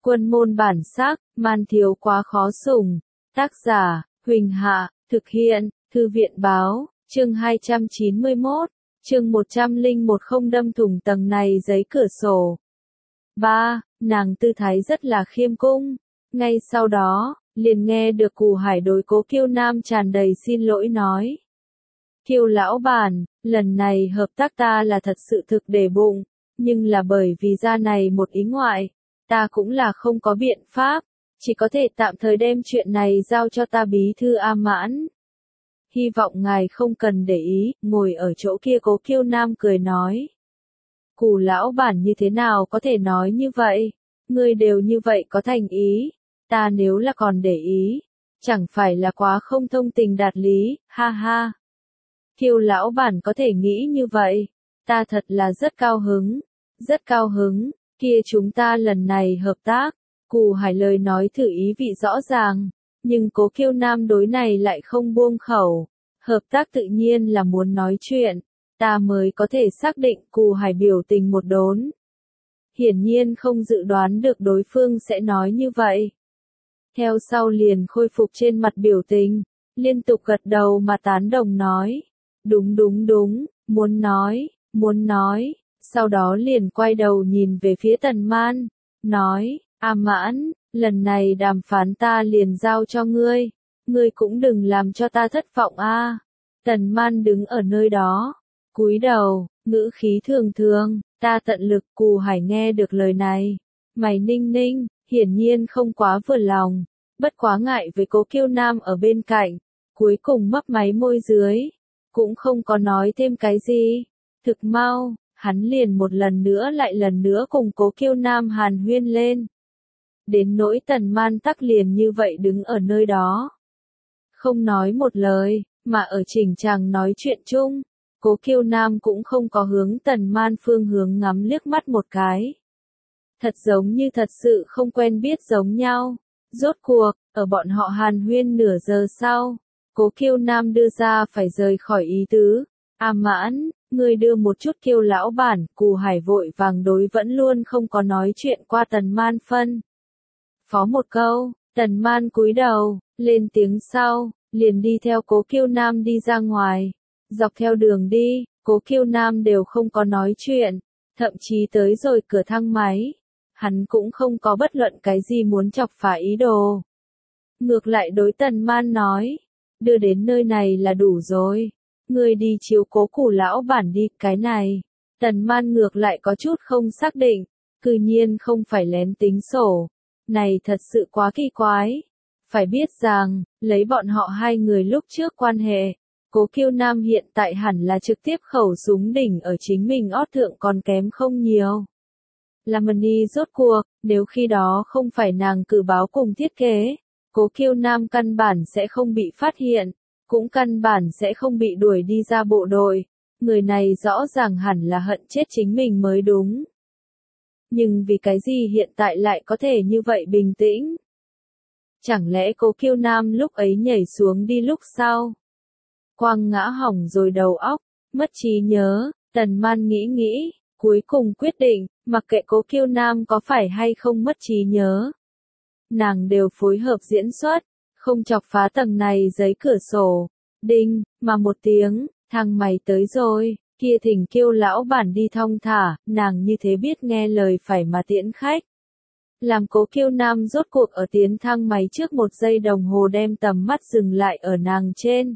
Quân môn bản sắc, man thiếu quá khó sủng. Tác giả, Huỳnh Hạ, thực hiện, Thư viện báo, chương 291, chương 101 không đâm thủng tầng này giấy cửa sổ. 3. Nàng tư thái rất là khiêm cung. Ngay sau đó, liền nghe được Cù Hải đối Cố Kiêu Nam tràn đầy xin lỗi nói. Kiêu lão bản, lần này hợp tác ta là thật sự thực để bụng, nhưng là bởi vì ra này một ý ngoại, ta cũng là không có biện pháp, chỉ có thể tạm thời đem chuyện này giao cho ta bí thư A Mãn. Hy vọng ngài không cần để ý, ngồi ở chỗ kia Cố Kiêu Nam cười nói. Cù lão bản như thế nào có thể nói như vậy, ngươi đều như vậy có thành ý, ta nếu là còn để ý, chẳng phải là quá không thông tình đạt lý, ha ha. Kiêu lão bản có thể nghĩ như vậy, ta thật là rất cao hứng, kia chúng ta lần này hợp tác. Cù Hải lời nói thử ý vị rõ ràng, nhưng Cố Kiêu Nam đối này lại không buông khẩu, hợp tác tự nhiên là muốn nói chuyện, ta mới có thể xác định. Cù Hải biểu tình một đốn. Hiển nhiên không dự đoán được đối phương sẽ nói như vậy. Theo sau liền khôi phục trên mặt biểu tình, liên tục gật đầu mà tán đồng nói. Đúng, muốn nói, sau đó liền quay đầu nhìn về phía Tần Man, nói, A Mãn, lần này đàm phán ta liền giao cho ngươi cũng đừng làm cho ta thất vọng a. Tần Man đứng ở nơi đó, cúi đầu, ngữ khí thường, ta tận lực. Cù Hải nghe được lời này, mày ninh, hiển nhiên không quá vừa lòng, bất quá ngại với Cố Kiêu Nam ở bên cạnh, cuối cùng mấp máy môi dưới, cũng không có nói thêm cái gì. Thực mau, hắn liền một lần nữa cùng Cố Kiêu Nam hàn huyên lên. Đến nỗi Tần Man tắc liền như vậy đứng ở nơi đó, không nói một lời, mà ở chỉnh chàng nói chuyện chung. Cố Kiêu Nam cũng không có hướng Tần Man phương hướng ngắm liếc mắt một cái. Thật giống như thật sự không quen biết giống nhau. Rốt cuộc, ở bọn họ hàn huyên nửa giờ sau, Cố Kiêu Nam đưa ra phải rời khỏi ý tứ. A Mãn, ngươi đưa một chút Kiêu lão bản. Cù Hải vội vàng đối vẫn luôn không có nói chuyện qua Tần Man phân phó một câu. Tần Man cúi đầu, lên tiếng sau, liền đi theo Cố Kiêu Nam đi ra ngoài. Dọc theo đường đi, Cố Kiêu Nam đều không có nói chuyện, thậm chí tới rồi cửa thang máy, hắn cũng không có bất luận cái gì muốn chọc phá ý đồ. Ngược lại đối Tần Man nói, đưa đến nơi này là đủ rồi, ngươi đi chiếu cố Cù lão bản đi. Cái này, Tần Man ngược lại có chút không xác định, cư nhiên không phải lén tính sổ, này thật sự quá kỳ quái. Phải biết rằng, lấy bọn họ hai người lúc trước quan hệ, Cố Kiêu Nam hiện tại hẳn là trực tiếp khẩu súng đỉnh ở chính mình ót thượng còn kém không nhiều. Lamani rốt cuộc, nếu khi đó không phải nàng cử báo cùng thiết kế, Cố Kiêu Nam căn bản sẽ không bị phát hiện, cũng căn bản sẽ không bị đuổi đi ra bộ đội. Người này rõ ràng hẳn là hận chết chính mình mới đúng. Nhưng vì cái gì hiện tại lại có thể như vậy bình tĩnh? Chẳng lẽ Cố Kiêu Nam lúc ấy nhảy xuống đi lúc sau quang ngã hỏng rồi đầu óc, mất trí nhớ? Tần Man nghĩ, cuối cùng quyết định, mặc kệ Cố Kiêu Nam có phải hay không mất trí nhớ, nàng đều phối hợp diễn xuất, không chọc phá tầng này giấy cửa sổ. Đinh, mà một tiếng, thang máy tới rồi, kia thỉnh Kiêu lão bản đi thong thả, nàng như thế biết nghe lời phải mà tiễn khách. Làm Cố Kiêu Nam rốt cuộc ở tiến thang máy trước 1 giây đồng hồ đem tầm mắt dừng lại ở nàng trên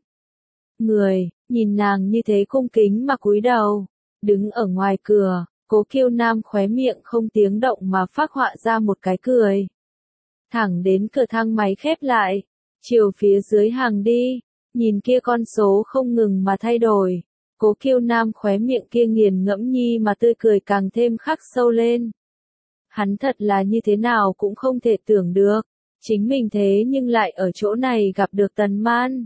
người, nhìn nàng như thế cung kính mà cúi đầu, đứng ở ngoài cửa, Cố Kiêu Nam khóe miệng không tiếng động mà phác họa ra một cái cười. Thẳng đến cửa thang máy khép lại, chiều phía dưới hàng đi, nhìn kia con số không ngừng mà thay đổi, Cố Kiêu Nam khóe miệng kia nghiền ngẫm nhi mà tươi cười càng thêm khắc sâu lên. Hắn thật là như thế nào cũng không thể tưởng được, chính mình thế nhưng lại ở chỗ này gặp được Tần Man.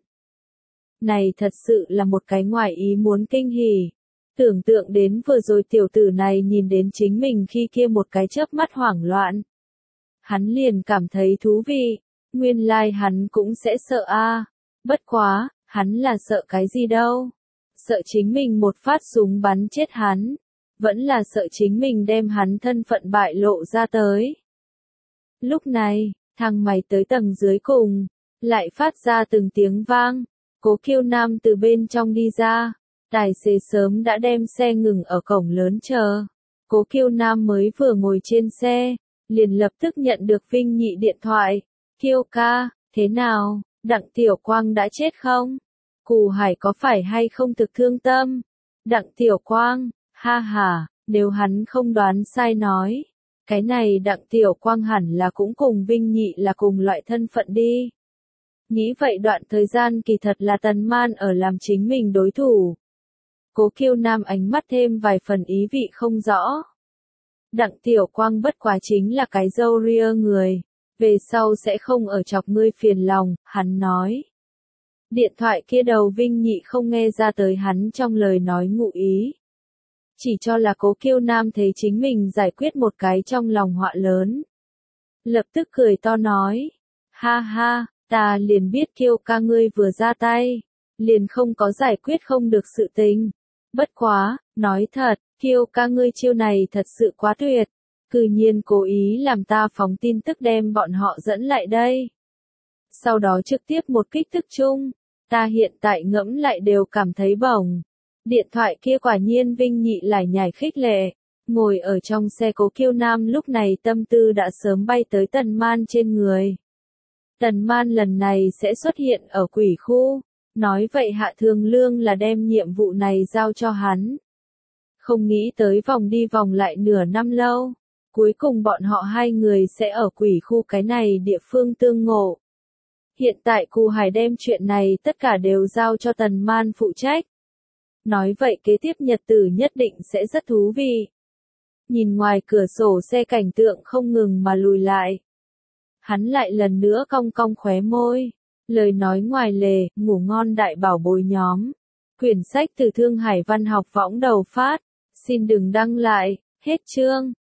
Này thật sự là một cái ngoài ý muốn kinh hỉ. Tưởng tượng đến vừa rồi tiểu tử này nhìn đến chính mình khi kia một cái chớp mắt hoảng loạn, hắn liền cảm thấy thú vị. Nguyên lai hắn cũng sẽ sợ a. Bất quá, hắn là sợ cái gì đâu? Sợ chính mình một phát súng bắn chết hắn, vẫn là sợ chính mình đem hắn thân phận bại lộ ra tới. Lúc này, thang máy tới tầng dưới cùng, lại phát ra từng tiếng vang. Cố Kiêu Nam từ bên trong đi ra, tài xế sớm đã đem xe ngừng ở cổng lớn chờ. Cố Kiêu Nam mới vừa ngồi trên xe, liền lập tức nhận được Vinh Nhị điện thoại. Kiêu ca, thế nào, Đặng Tiểu Quang đã chết không? Cù Hải có phải hay không thực thương tâm? Đặng Tiểu Quang, ha ha, nếu hắn không đoán sai nói. Cái này Đặng Tiểu Quang hẳn là cũng cùng Vinh Nhị là cùng loại thân phận đi. Nghĩ vậy đoạn thời gian kỳ thật là Tần Man ở làm chính mình đối thủ. Cố Kiêu Nam ánh mắt thêm vài phần ý vị không rõ. Đặng Tiểu Quang bất quá chính là cái râu ria người, về sau sẽ không ở chọc ngươi phiền lòng, hắn nói. Điện thoại kia đầu Vinh Nhị không nghe ra tới hắn trong lời nói ngụ ý. Chỉ cho là Cố Kiêu Nam thấy chính mình giải quyết một cái trong lòng họa lớn. Lập tức cười to nói, ha ha, ta liền biết Kiêu ca ngươi vừa ra tay, liền không có giải quyết không được sự tình. Bất quá, nói thật, Kiêu ca ngươi chiêu này thật sự quá tuyệt, cư nhiên cố ý làm ta phóng tin tức đem bọn họ dẫn lại đây. Sau đó trực tiếp một kích thức chung, ta hiện tại ngẫm lại đều cảm thấy bổng. Điện thoại kia quả nhiên Vinh Nhị lải nhải khích lệ, ngồi ở trong xe Cố Kiêu Nam lúc này tâm tư đã sớm bay tới Tần Man trên người. Tần Man lần này sẽ xuất hiện ở quỷ khu, nói vậy Hạ Thường Lương là đem nhiệm vụ này giao cho hắn. Không nghĩ tới vòng đi vòng lại nửa năm lâu, cuối cùng bọn họ hai người sẽ ở quỷ khu cái này địa phương tương ngộ. Hiện tại Cù Hải đem chuyện này tất cả đều giao cho Tần Man phụ trách. Nói vậy kế tiếp nhật tử nhất định sẽ rất thú vị. Nhìn ngoài cửa sổ xe cảnh tượng không ngừng mà lùi lại. Hắn lại lần nữa cong cong khóe môi. Lời nói ngoài lề, ngủ ngon đại bảo bối nhóm. Quyển sách từ Thương Hải Văn học võng đầu phát. Xin đừng đăng lại, hết chương.